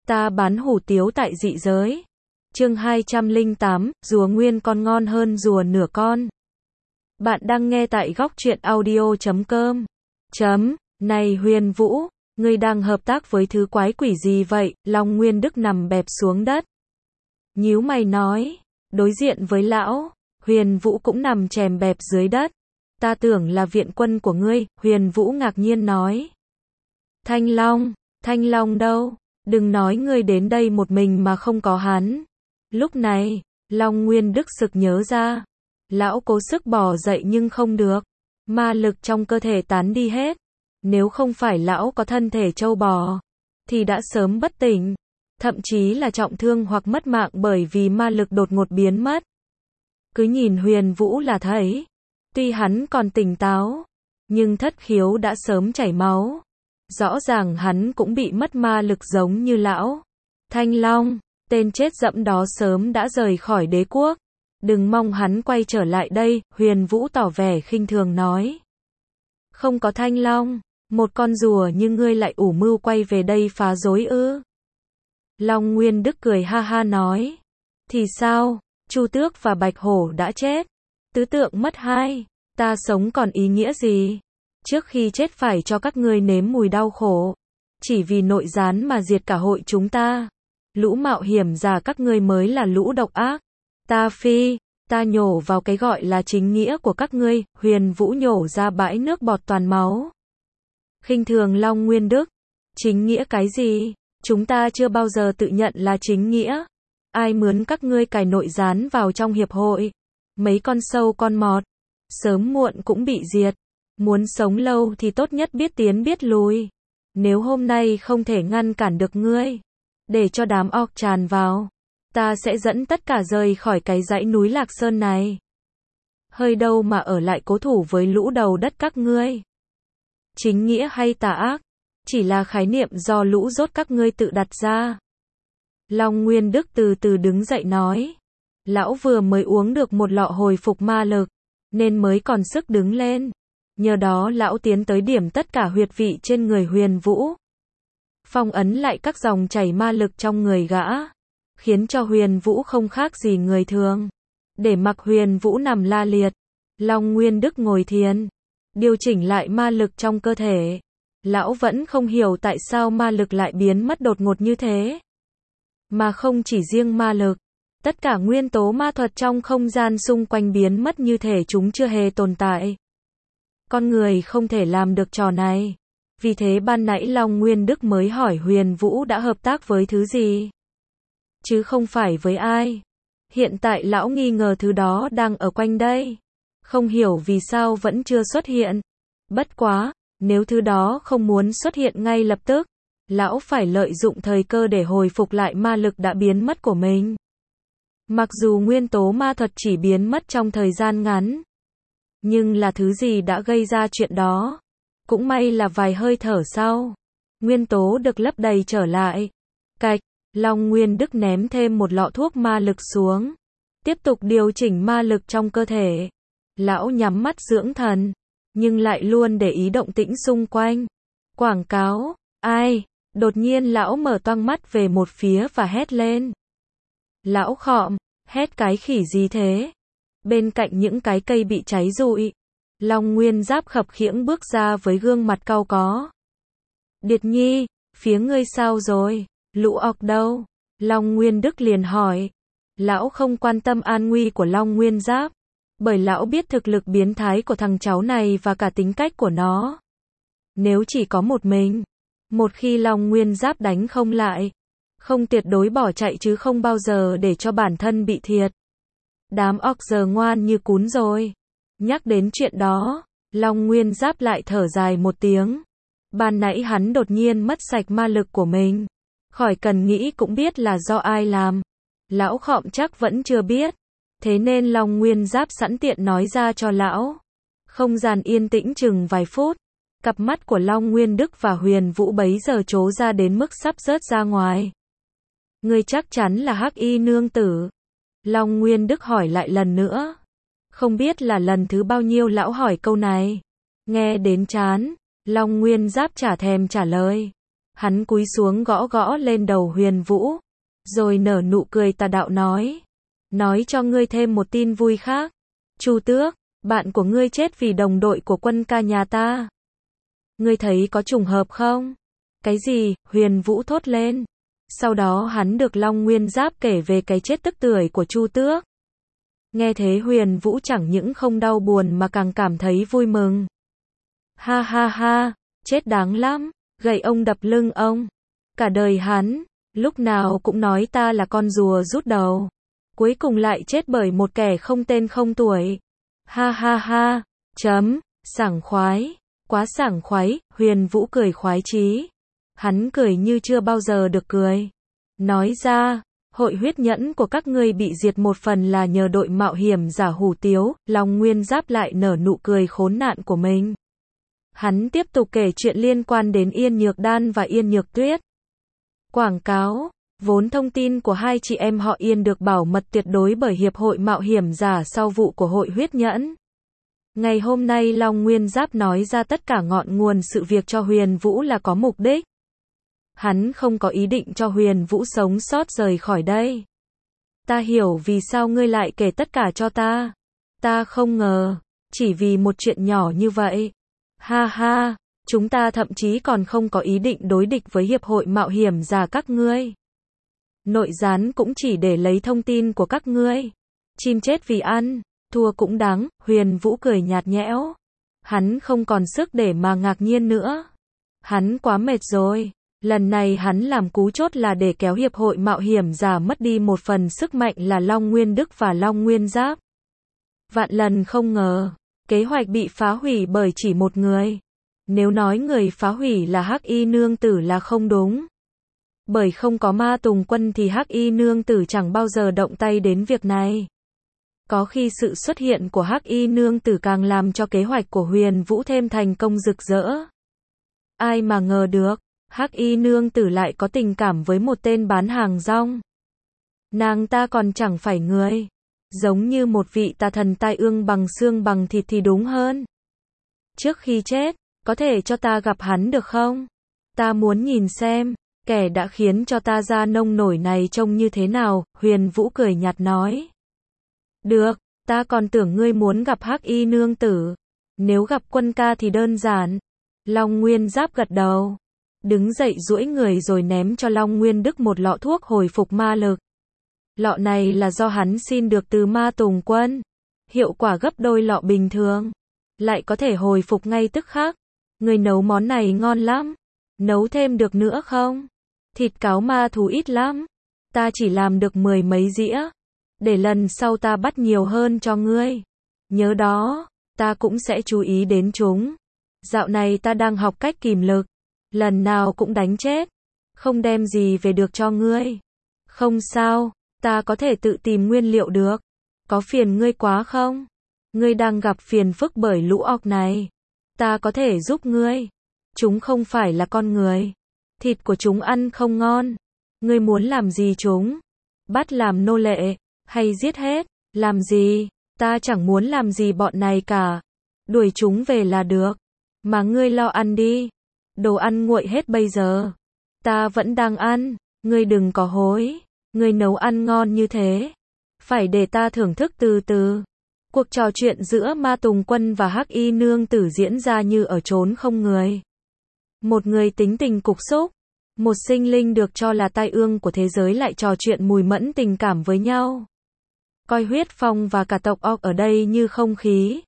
Ta bán hủ tiếu tại dị giới. Chương 208, rùa nguyên con ngon hơn rùa nửa con. Bạn đang nghe tại góc truyện audio.com. Này Huyền Vũ, ngươi đang hợp tác với thứ quái quỷ gì vậy? Long Nguyên Đức nằm bẹp xuống đất. Nhíu mày nói, đối diện với lão, Huyền Vũ cũng nằm chèm bẹp dưới đất. Ta tưởng là viện quân của ngươi, Huyền Vũ ngạc nhiên nói. Thanh Long đâu? Đừng nói ngươi đến đây một mình mà không có hắn. Lúc này, Long Nguyên Đức sực nhớ ra. Lão cố sức bò dậy nhưng không được. Ma lực trong cơ thể tán đi hết. Nếu không phải lão có thân thể trâu bò, thì đã sớm bất tỉnh. Thậm chí là trọng thương hoặc mất mạng bởi vì ma lực đột ngột biến mất. Cứ nhìn Huyền Vũ là thấy. Tuy hắn còn tỉnh táo, nhưng thất khiếu đã sớm chảy máu. Rõ ràng hắn cũng bị mất ma lực giống như lão. Thanh Long, tên chết dẫm đó sớm đã rời khỏi đế quốc. Đừng mong hắn quay trở lại đây, Huyền Vũ tỏ vẻ khinh thường nói. Không có Thanh Long, một con rùa như ngươi lại ủ mưu quay về đây phá rối ư? Long Nguyên Đức cười ha ha nói. Thì sao, Chu Tước và Bạch Hổ đã chết. Tứ tượng mất hai, ta sống còn ý nghĩa gì? Trước khi chết phải cho các ngươi nếm mùi đau khổ. Chỉ vì nội gián mà diệt cả hội chúng ta. Lũ mạo hiểm giả các ngươi mới là lũ độc ác. Ta nhổ vào cái gọi là chính nghĩa của các ngươi, Huyền Vũ nhổ ra bãi nước bọt toàn máu. Khinh thường Long Nguyên Đức. Chính nghĩa cái gì? Chúng ta chưa bao giờ tự nhận là chính nghĩa. Ai mướn các ngươi cài nội gián vào trong hiệp hội? Mấy con sâu con mọt. Sớm muộn cũng bị diệt. Muốn sống lâu thì tốt nhất biết tiến biết lùi. Nếu hôm nay không thể ngăn cản được ngươi, để cho đám orc tràn vào, ta sẽ dẫn tất cả rời khỏi cái dãy núi Lạc Sơn này. Hơi đâu mà ở lại cố thủ với lũ đầu đất các ngươi. Chính nghĩa hay tà ác, chỉ là khái niệm do lũ rốt các ngươi tự đặt ra. Long Nguyên Đức từ từ đứng dậy nói. Lão vừa mới uống được một lọ hồi phục ma lực, nên mới còn sức đứng lên. Nhờ đó lão tiến tới điểm tất cả huyệt vị trên người Huyền Vũ. Phong ấn lại các dòng chảy ma lực trong người gã. Khiến cho Huyền Vũ không khác gì người thường. Để mặc Huyền Vũ nằm la liệt. Long Nguyên Đức ngồi thiền. Điều chỉnh lại ma lực trong cơ thể. Lão vẫn không hiểu tại sao ma lực lại biến mất đột ngột như thế. Mà không chỉ riêng ma lực. Tất cả nguyên tố ma thuật trong không gian xung quanh biến mất như thể chúng chưa hề tồn tại. Con người không thể làm được trò này. Vì thế ban nãy Long Nguyên Đức mới hỏi Huyền Vũ đã hợp tác với thứ gì. Chứ không phải với ai. Hiện tại lão nghi ngờ thứ đó đang ở quanh đây. Không hiểu vì sao vẫn chưa xuất hiện. Bất quá, nếu thứ đó không muốn xuất hiện ngay lập tức, lão phải lợi dụng thời cơ để hồi phục lại ma lực đã biến mất của mình. Mặc dù nguyên tố ma thuật chỉ biến mất trong thời gian ngắn, nhưng là thứ gì đã gây ra chuyện đó? Cũng may là vài hơi thở sau, nguyên tố được lấp đầy trở lại. Cạch, Long Nguyên Đức ném thêm một lọ thuốc ma lực xuống. Tiếp tục điều chỉnh ma lực trong cơ thể. Lão nhắm mắt dưỡng thần, nhưng lại luôn để ý động tĩnh xung quanh. Quảng cáo, ai? Đột nhiên lão mở toang mắt về một phía và hét lên. Lão khọm, hét cái khỉ gì thế? Bên cạnh những cái cây bị cháy rụi, Long Nguyên Giáp khập khiễng bước ra với gương mặt cau có. Điệt Nhi, phía ngươi sao rồi? Lũ orc đâu? Long Nguyên Đức liền hỏi. Lão không quan tâm an nguy của Long Nguyên Giáp, bởi lão biết thực lực biến thái của thằng cháu này và cả tính cách của nó. Nếu chỉ có một mình, một khi Long Nguyên Giáp đánh không lại, không tuyệt đối bỏ chạy chứ không bao giờ để cho bản thân bị thiệt. Đám orc giờ ngoan như cún rồi. Nhắc đến chuyện đó, Long Nguyên Giáp lại thở dài một tiếng. Ban nãy hắn đột nhiên mất sạch ma lực của mình. Khỏi cần nghĩ cũng biết là do ai làm. Lão khọm chắc vẫn chưa biết. Thế nên Long Nguyên Giáp sẵn tiện nói ra cho lão. Không gian yên tĩnh chừng vài phút. Cặp mắt của Long Nguyên Đức và Huyền Vũ bấy giờ trố ra đến mức sắp rớt ra ngoài. Ngươi chắc chắn là Hắc Y nương tử? Long Nguyên Đức hỏi lại lần nữa. Không biết là lần thứ bao nhiêu lão hỏi câu này. Nghe đến chán, Long Nguyên Giáp chả thèm trả lời. Hắn cúi xuống gõ gõ lên đầu Huyền Vũ, rồi nở nụ cười tà đạo nói cho ngươi thêm một tin vui khác. Chu Tước, bạn của ngươi chết vì đồng đội của quân ca nhà ta. Ngươi thấy có trùng hợp không? Cái gì? Huyền Vũ thốt lên. Sau đó hắn được Long Nguyên Giáp kể về cái chết tức tưởi của Chu Tước. Nghe thế Huyền Vũ chẳng những không đau buồn mà càng cảm thấy vui mừng. Ha ha ha, chết đáng lắm, gậy ông đập lưng ông. Cả đời hắn, lúc nào cũng nói ta là con rùa rút đầu. Cuối cùng lại chết bởi một kẻ không tên không tuổi. Ha ha ha, sảng khoái, quá sảng khoái, Huyền Vũ cười khoái chí. Hắn cười như chưa bao giờ được cười. Nói ra, hội huyết nhẫn của các ngươi bị diệt một phần là nhờ đội mạo hiểm giả Hủ Tiếu. Long Nguyên Giáp lại nở nụ cười khốn nạn của mình. Hắn tiếp tục kể chuyện liên quan đến Yên Nhược Đan và Yên Nhược Tuyết. Quảng cáo, vốn thông tin của hai chị em họ Yên được bảo mật tuyệt đối bởi Hiệp hội Mạo hiểm giả sau vụ của hội huyết nhẫn. Ngày hôm nay Long Nguyên Giáp nói ra tất cả ngọn nguồn sự việc cho Huyền Vũ là có mục đích. Hắn không có ý định cho Huyền Vũ sống sót rời khỏi đây. Ta hiểu vì sao ngươi lại kể tất cả cho ta. Ta không ngờ, chỉ vì một chuyện nhỏ như vậy. Ha ha, chúng ta thậm chí còn không có ý định đối địch với Hiệp hội Mạo hiểm giả các ngươi. Nội gián cũng chỉ để lấy thông tin của các ngươi. Chim chết vì ăn, thua cũng đáng. Huyền Vũ cười nhạt nhẽo. Hắn không còn sức để mà ngạc nhiên nữa. Hắn quá mệt rồi. Lần này hắn làm cú chốt là để kéo Hiệp hội Mạo hiểm giả mất đi một phần sức mạnh là Long Nguyên Đức và Long Nguyên Giáp. Vạn lần không ngờ, kế hoạch bị phá hủy bởi chỉ một người. Nếu nói người phá hủy là Hắc Y Nương Tử là không đúng. Bởi không có Ma Tùng Quân thì Hắc Y Nương Tử chẳng bao giờ động tay đến việc này. Có khi sự xuất hiện của Hắc Y Nương Tử càng làm cho kế hoạch của Huyền Vũ thêm thành công rực rỡ. Ai mà ngờ được, Hắc Y Nương Tử lại có tình cảm với một tên bán hàng rong. Nàng ta còn chẳng phải người. Giống như một vị tà thần tai ương bằng xương bằng thịt thì đúng hơn. Trước khi chết, có thể cho ta gặp hắn được không? Ta muốn nhìn xem, kẻ đã khiến cho ta ra nông nổi này trông như thế nào. Huyền Vũ cười nhạt nói. Được, ta còn tưởng ngươi muốn gặp Hắc Y Nương Tử. Nếu gặp quân ca thì đơn giản. Long Nguyên Giáp gật đầu. Đứng dậy duỗi người rồi ném cho Long Nguyên Đức một lọ thuốc hồi phục ma lực. Lọ này là do hắn xin được từ Ma Tùng Quân. Hiệu quả gấp đôi lọ bình thường. Lại có thể hồi phục ngay tức khắc. Người nấu món này ngon lắm. Nấu thêm được nữa không? Thịt cáo ma thú ít lắm. Ta chỉ làm được 10 mấy dĩa. Để lần sau ta bắt nhiều hơn cho ngươi. Nhớ đó, ta cũng sẽ chú ý đến chúng. Dạo này ta đang học cách kìm lực. Lần nào cũng đánh chết. Không đem gì về được cho ngươi. Không sao, ta có thể tự tìm nguyên liệu được. Có phiền ngươi quá không? Ngươi đang gặp phiền phức bởi lũ ọc này. Ta có thể giúp ngươi. Chúng không phải là con người. Thịt của chúng ăn không ngon. Ngươi muốn làm gì chúng? Bắt làm nô lệ, hay giết hết? Làm gì? Ta chẳng muốn làm gì bọn này cả. Đuổi chúng về là được. Mà ngươi lo ăn đi. Đồ ăn nguội hết bây giờ. Ta vẫn đang ăn. Ngươi đừng có hối. Ngươi nấu ăn ngon như thế. Phải để ta thưởng thức từ từ. Cuộc trò chuyện giữa Ma Tùng Quân và Hắc Y Nương Tử diễn ra như ở chốn không người. Một người tính tình cục xúc. Một sinh linh được cho là tai ương của thế giới lại trò chuyện mùi mẫn tình cảm với nhau. Coi Huyết Phong và cả tộc ọc ở đây như không khí.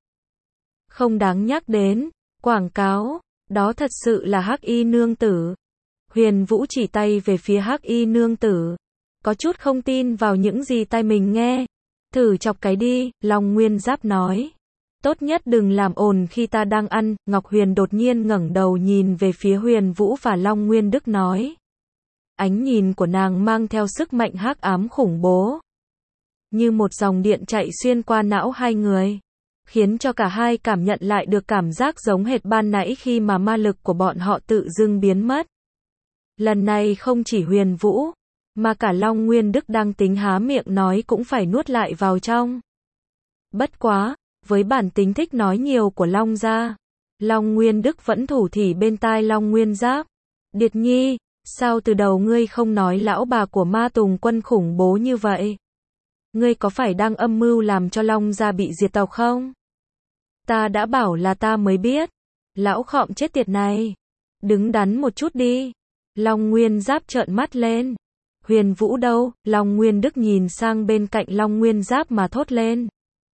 Không đáng nhắc đến. Quảng cáo. Đó thật sự là Hắc Y Nương Tử. Huyền Vũ chỉ tay về phía Hắc Y Nương Tử. Có chút không tin vào những gì tai mình nghe. Thử chọc cái đi, Long Nguyên Giáp nói. Tốt nhất đừng làm ồn khi ta đang ăn. Ngọc Huyền đột nhiên ngẩng đầu nhìn về phía Huyền Vũ và Long Nguyên Đức nói. Ánh nhìn của nàng mang theo sức mạnh hắc ám khủng bố. Như một dòng điện chạy xuyên qua não hai người. Khiến cho cả hai cảm nhận lại được cảm giác giống hệt ban nãy khi mà ma lực của bọn họ tự dưng biến mất. Lần này không chỉ Huyền Vũ, mà cả Long Nguyên Đức đang tính há miệng nói cũng phải nuốt lại vào trong. Bất quá, với bản tính thích nói nhiều của Long gia, Long Nguyên Đức vẫn thủ thỉ bên tai Long Nguyên Giáp. Điệt nhi, Sao từ đầu ngươi không nói lão bà của Ma Tùng Quân khủng bố như vậy? Ngươi có phải đang âm mưu làm cho Long gia bị diệt tộc không? Ta đã bảo là ta mới biết. Lão khọm chết tiệt này. Đứng đắn một chút đi. Long Nguyên Giáp trợn mắt lên. Huyền Vũ đâu? Long Nguyên Đức nhìn sang bên cạnh Long Nguyên Giáp mà thốt lên.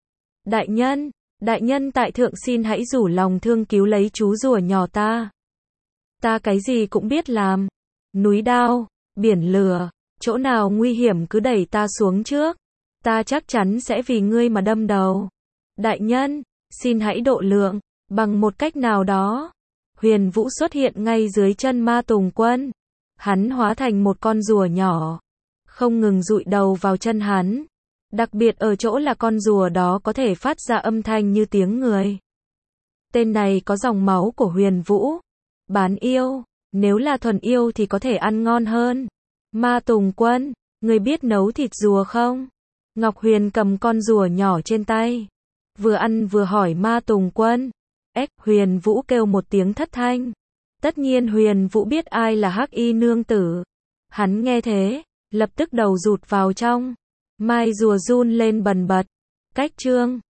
Đại nhân tại thượng xin hãy rủ lòng thương cứu lấy chú rùa nhỏ ta. Ta cái gì cũng biết làm. Núi đao, biển lửa, chỗ nào nguy hiểm cứ đẩy ta xuống trước. Ta chắc chắn sẽ vì ngươi mà đâm đầu. Đại nhân, xin hãy độ lượng, bằng một cách nào đó. Huyền Vũ xuất hiện ngay dưới chân Ma Tùng Quân. Hắn hóa thành một con rùa nhỏ, không ngừng dụi đầu vào chân hắn. Đặc biệt ở chỗ là con rùa đó có thể phát ra âm thanh như tiếng người. Tên này có dòng máu của Huyền Vũ. Bán yêu, nếu là thuần yêu thì có thể ăn ngon hơn. Ma Tùng Quân, ngươi biết nấu thịt rùa không? Ngọc Huyền cầm con rùa nhỏ trên tay, vừa ăn vừa hỏi Ma Tùng Quân. Huyền Vũ kêu một tiếng thất thanh. Tất nhiên Huyền Vũ biết ai là Hắc Y nương tử. Hắn nghe thế, lập tức đầu rụt vào trong. Mai rùa run lên bần bật. Cách chương